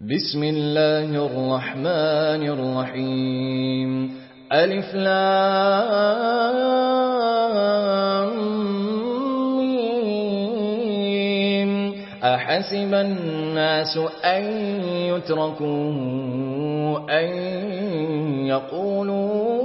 بسم الله الرحمن الرحيم ألف لام ميم أحسب الناس أن يتركوا أن يقولوا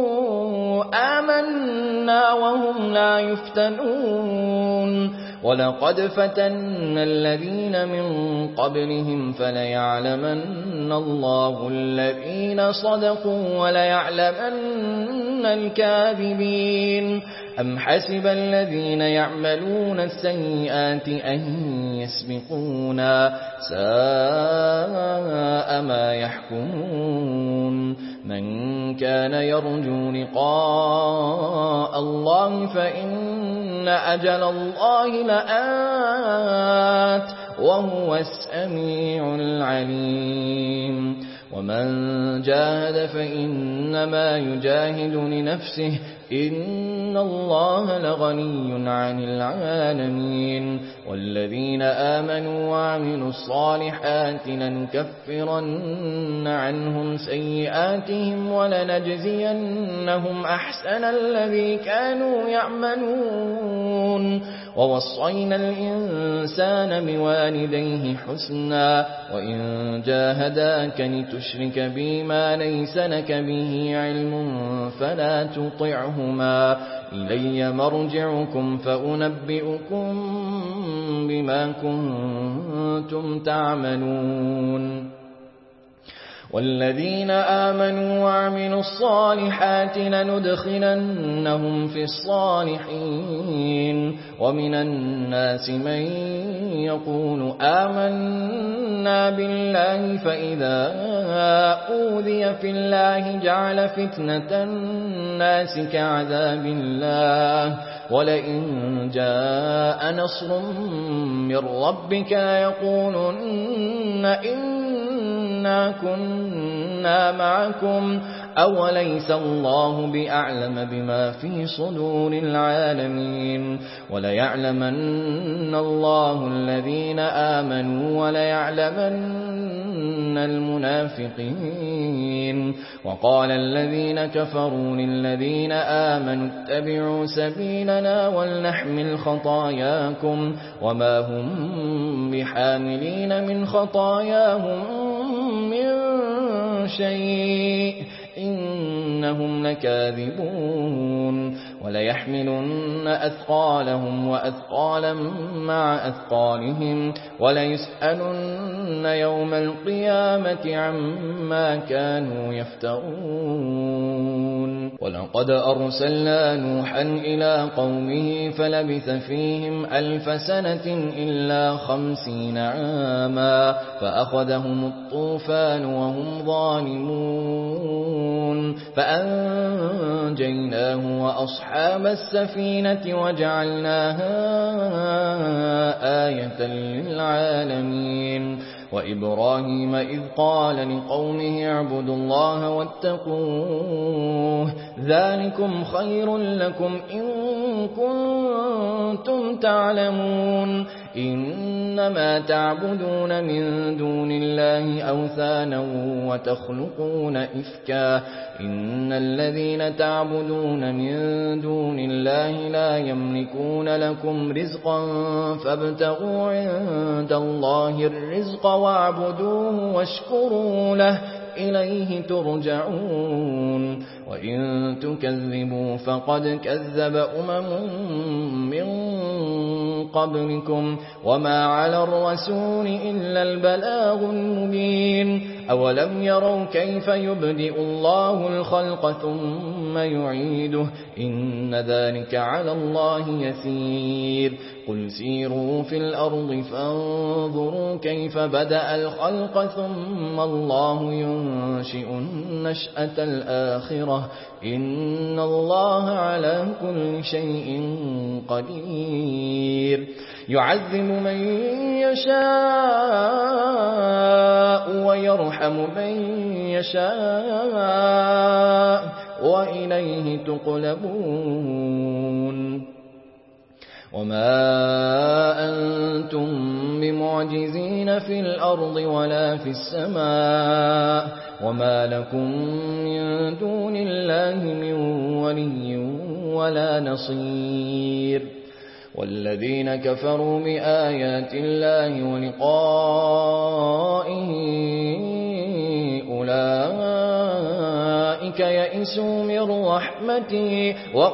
آمنا وهم لا يفتنون ولقد فتنا الذين من قبلهم فليعلمن الله الذين صدقوا وليعلمن الكاذبين أم حسب الذين يعملون السيئات أن يسبقونا ساء ما يحكمون من كان يرجو لقاء الله فإن أجل الله لآت وهو السميع العليم ومن جاهد فإنما يجاهد لنفسه إن الله لغني عن العالمين والذين آمنوا وعملوا الصالحات لنكفرن عنهم سيئاتهم ولنجزينهم أحسن الذي كانوا يعملون ووصينا الإنسان بوالديه حسنا وإن جاهداك لتشرك بي ما ليس لك به علم فلا تطعهما إلي مرجعكم فأنبئكم بما كنتم تعملون والذين آمنوا وعملوا الصالحات لندخلنهم في الصالحين ومن الناس من يقول آمنا بالله فإذا أوذي في الله جعل فتنة الناس كعذاب الله ولئن جاء نصر من ربك يقولن إنا كنا معكم أوليس الله بأعلم بما في صدور العالمين وليعلمن الله الذين آمنوا وليعلمن المنافقين وقال الذين كفروا للذين آمنوا اتبعوا سبيلنا ولنحمل خطاياكم وما هم بحاملين من خطاياهم من شيء إنهم لكاذبون وليحملن أثقالهم وأثقالا مع أثقالهم وليسألن يوم القيامة عما كانوا يفترون ولقد أرسلنا نوحا إلى قومه فلبث فيهم 1000 سنة إلا 50 عاما فأخذهم الطوفان وهم ظالمون فأنجيناه وأصحاب السفينة وجعلناها آية للعالمين وإبراهيم إذ قال لقومه اعبدوا الله واتقوه ذلكم خير لكم إن كنتم تعلمون إنما تعبدون من دون الله أوثانا وتخلقون إفكا إن الذين تعبدون من دون الله لا يملكون لكم رزقا فابتغوا عند الله الرزق واعبدوه واشكروا له إليه ترجعون وإن تكذبوا فقد كذب من قبلكم وما على الرسول إلا البلاغ المبين أولم يروا كيف يبدئ الله الخلق ثم يعيده إن ذلك على الله يسير قل سيروا في الأرض فانظروا كيف بدأ الخلق ثم الله ينشئ النشأة الآخرة إن الله على كل شيء قدير يعذب من يشاء ويرحم من يشاء وإليه تقلبون وما أنتم معجزين في الأرض ولا في السماء وما لكم من دون الله من ولي ولا نصير والذين كفروا بآيات الله ولقائه أولئك يئسوا من رحمتي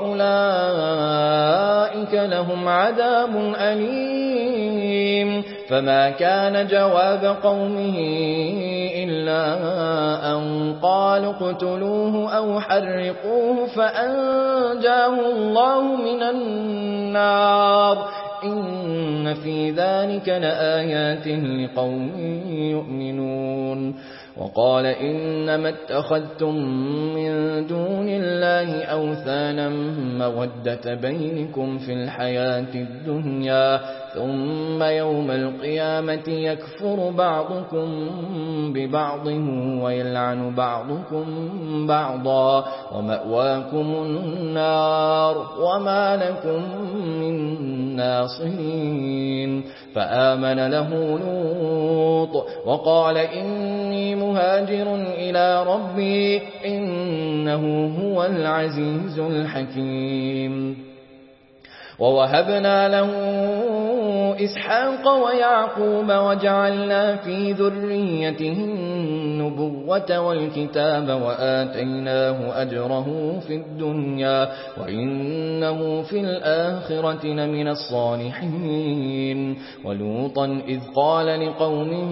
وأولئك لهم عذاب أليم فما كان جواب قومه إلا أن قالوا اقتلوه أو حرقوه فأنجاه الله من النار إن في ذلك لآيات لقوم يؤمنون وقال إنما اتخذتم من دون الله أوثانا مودة بينكم في الحياة الدنيا ثم يوم القيامة يكفر بعضكم ببعض ويلعن بعضكم بعضا ومأواكم النار وما لكم من ناصرين فآمن له لوط وقال إني مهاجر إلى ربي إنه هو العزيز الحكيم ووهبنا له إسحاق ويعقوب وجعلنا في ذريته النبوة والكتاب وآتيناه أجره في الدنيا وإنه في الآخرة لمن الصالحين ولوطا إذ قال لقومه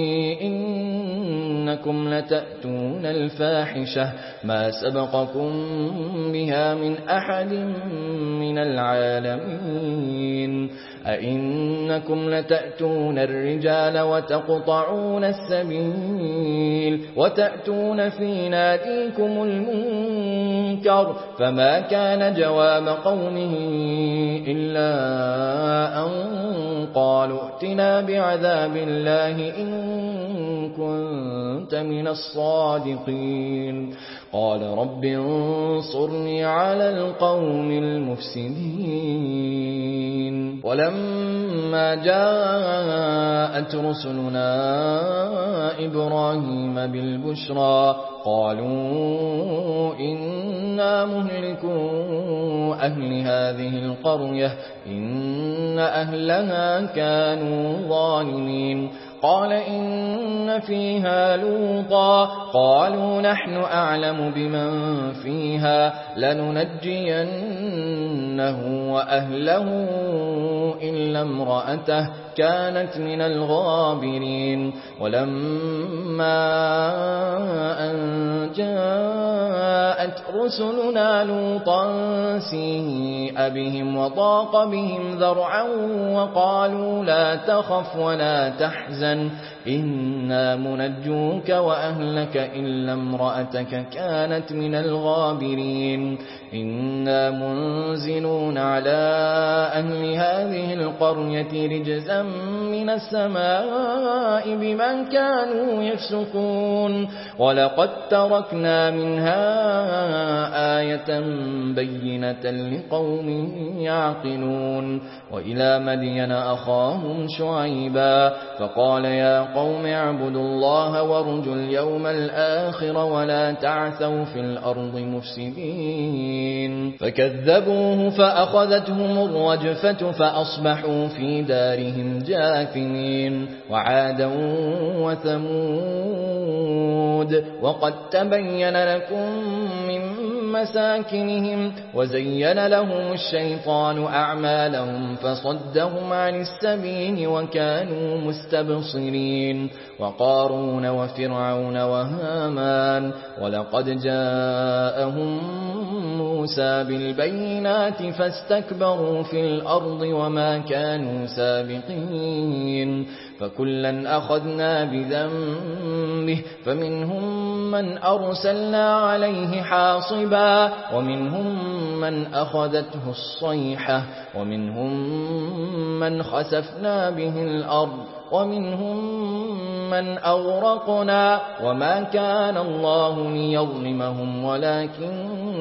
إنكم لتأتون الفاحشة ما سبقكم بها من أحد من العالمين أئنكم لتأتون الرجال وتقطعون السبيل وتأتون في ناديكم المنكر فما كان جواب قومه إلا أن قالوا ائتنا بعذاب الله إن كنت من الصادقين قال رب انصرني على القوم المفسدين ولما جاءت رسلنا إبراهيم بالبشرى قالوا إنا مهلكو أهل هذه القرية إن أهلها كانوا ظالمين قال إن فيها لوطا قالوا نحن أعلم بمن فيها لننجينه وأهله إلا امرأته كانت من الغابرين ولما أن جاءت رسلنا لوطا سيء بهم وضاق بهم ذرعا وقالوا لا تخف ولا تحزن إنا منجوك وأهلك إلا امرأتك كانت من الغابرين إنا منزلون على أهل هذه القرية رجزا من السماء بما كانوا يفسقون ولقد تركنا منها آية بينة لقوم يعقلون وإلى مدين أخاهم شعيبا فقال يا قوم اعبدوا الله وارجوا اليوم الآخر ولا تعثوا في الأرض مفسدين فكذبوه فأخذتهم الرجفة فأصبحوا في دارهم جاثمين وعادا وثمود وقد تبين لكم من مساكنهم وزين لهم الشيطان أعمالهم فصدهم عن السبيل وكانوا مستبصرين وقارون وفرعون وهامان ولقد جاءهم موسى بالبينات فاستكبروا في الأرض وما كانوا سابقين فكلا أخذنا بذنبه فمنهم من أرسلنا عليه حاصبا ومنهم من أخذته الصيحة ومنهم من خسفنا به الأرض ومنهم من أغرقنا وما كان الله ليظلمهم ولكن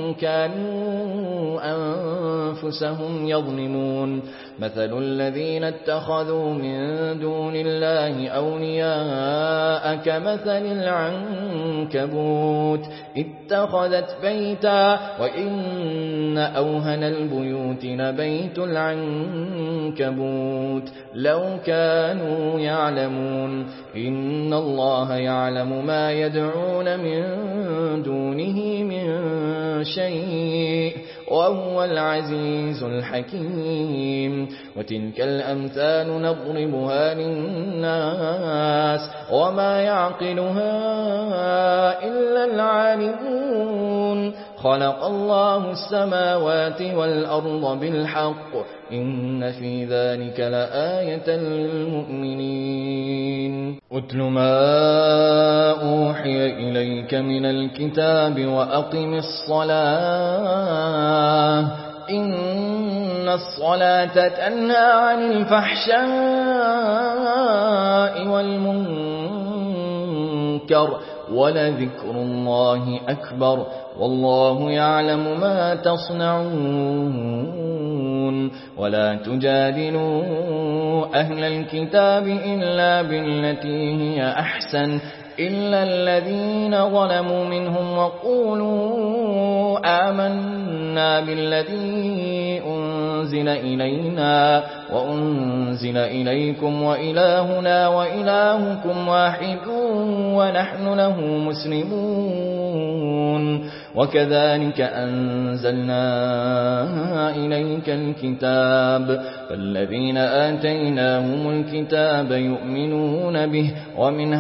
كانوا أنفسهم يظلمون مثل الذين اتخذوا من دون الله أولياء كمثل العنكبوت اتخذت بيتا وإن أوهن البيوت لبيت العنكبوت لو كانوا يعلمون إن الله يعلم ما يدعون من دونه من شيء وهو العزيز الحكيم وتلك الأمثال نضربها للناس وما يعقلها إلا العالمون خلق الله السماوات والأرض بالحق إن في ذلك لآية للمؤمنين أتل ما أوحي إليك من الكتاب وأقم الصلاة إن الصلاة تنهى عن الفحشاء والمنكر ولذكر الله أكبر والله يعلم ما تصنعون ولا تجادلوا أهل الكتاب إلا بالتي هي أحسن إلا الذين ظلموا منهم وقولوا آمنا بالذي أنزل إلينا وأنزل إليكم وإلهنا وإلهكم واحد ونحن له مسلمون وكذلك أنزلنا إليك الكتاب فالذين آتيناهم الكتاب يؤمنون به ومن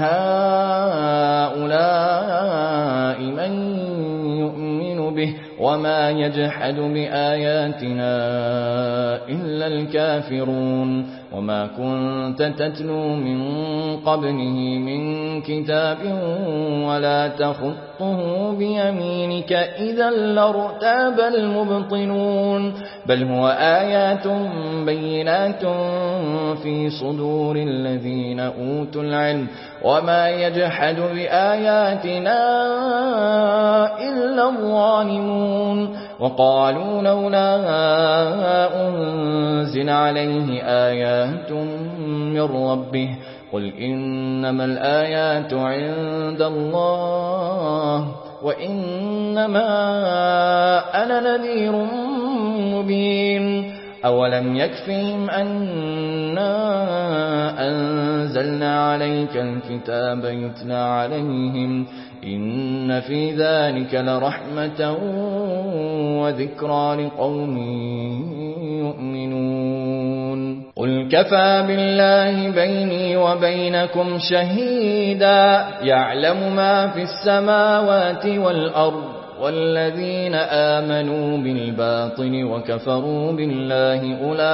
هؤلاء من يؤمن به وما يجحد بآياتنا إلا الكافرون وما كنت تتلو من قبله من كتاب ولا تخطه بيمينك إذا لارتاب المبطلون بل هو آيات بينات في صدور الذين أوتوا العلم وما يجحد بآياتنا إلا الظالمون وقالوا لولا أنزل عليه آيات من ربه قل إنما الآيات عند الله وإنما أنا نذير مبين أولم يكفهم أنا أنزلنا عليك الكتاب يتلى عليهم إن في ذلك لرحمة وذكرى لقوم يؤمنون قل كفى بالله بيني وبينكم شهيدا يعلم ما في السماوات والأرض والذين آمنوا بالباطل وكفروا بالله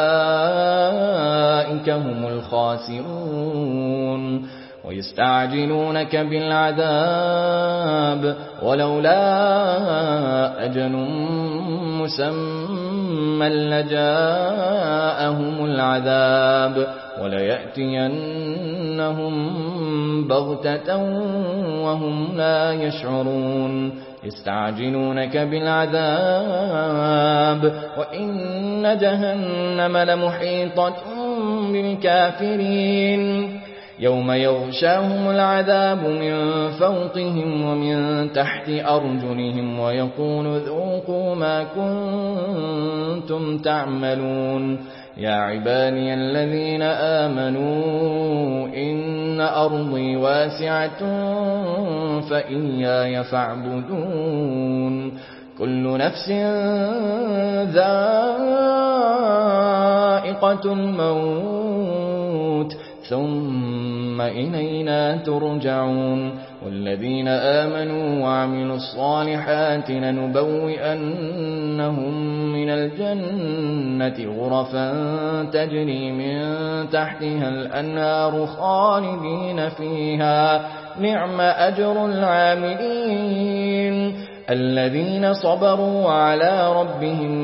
أولئك هم الخاسرون ويستعجلونك بالعذاب ولولا أجل مسمى لجاءهم العذاب وليأتينهم بغتة وهم لا يشعرون يستعجلونك بالعذاب وإن جهنم لمحيطة بالكافرين يوم يغشاهم العذاب من فوقهم ومن تحت أرجلهم ويقول ذوقوا ما كنتم تعملون يا عبادي الذين آمنوا إن أرضي واسعة فإياي فاعبدون كل نفس ذائقة الموت ثم إلينا ترجعون والذين آمنوا وعملوا الصالحات لنبوئنهم من الجنة غرفا تجري من تحتها الأنهار خالدين فيها نعم أجر العاملين الذين صبروا وعلى ربهم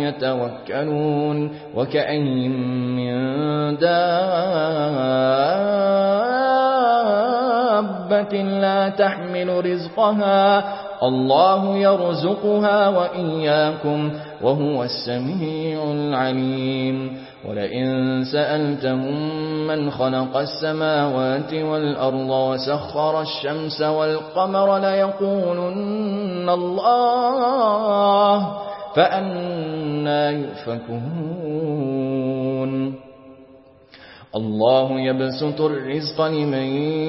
يتوكلون وكأين من دابة دابة لا تحمل رزقها الله يرزقها وإياكم وهو السميع العليم ولئن سألتهم من خلق السماوات والأرض وسخر الشمس والقمر ليقولن الله فأنى يؤفكون الله يبسط الرزق لمن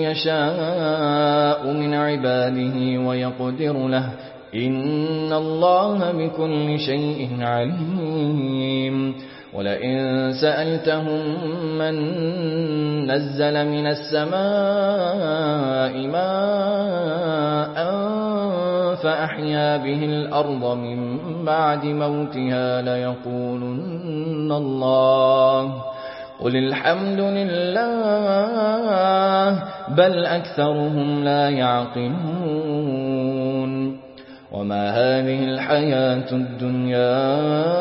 يشاء من عباده ويقدر له إن الله بكل شيء عليم ولئن سألتهم من نزل من السماء ماء فأحيا به الأرض من بعد موتها ليقولن الله قل الحمد لله بل أكثرهم لا يعقلون وما هذه الحياة الدنيا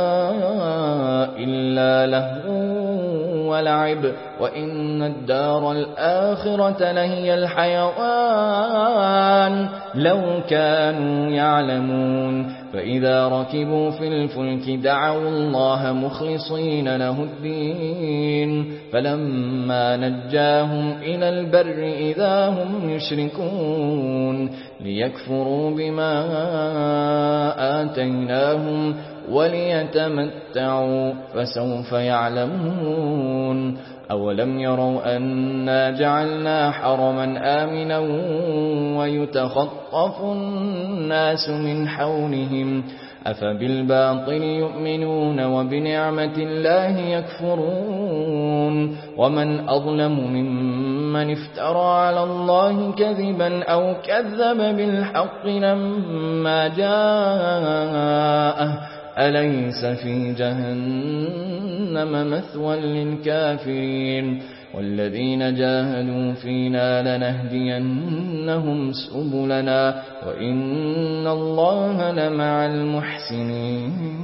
إلا لهو ولعب وإن الدار الآخرة لهي الحيوان لو كانوا يعلمون فإذا ركبوا في الفلك دعوا الله مخلصين له الدين فلما نجاهم إلى البر إذا هم يشركون ليكفروا بما آتيناهم وليتمتعوا فسوف يعلمون أولم يروا أنا جعلنا حرما آمنا ويتخطف الناس من حولهم أفبالباطل يؤمنون وبنعمة الله يكفرون ومن أظلم ممن افترى على الله كذبا أو كذب بالحق لما جاءه أليس في جهنم مثوى للكافرين والذين جاهدوا فينا لنهدينهم سبلنا وإن الله لمع المحسنين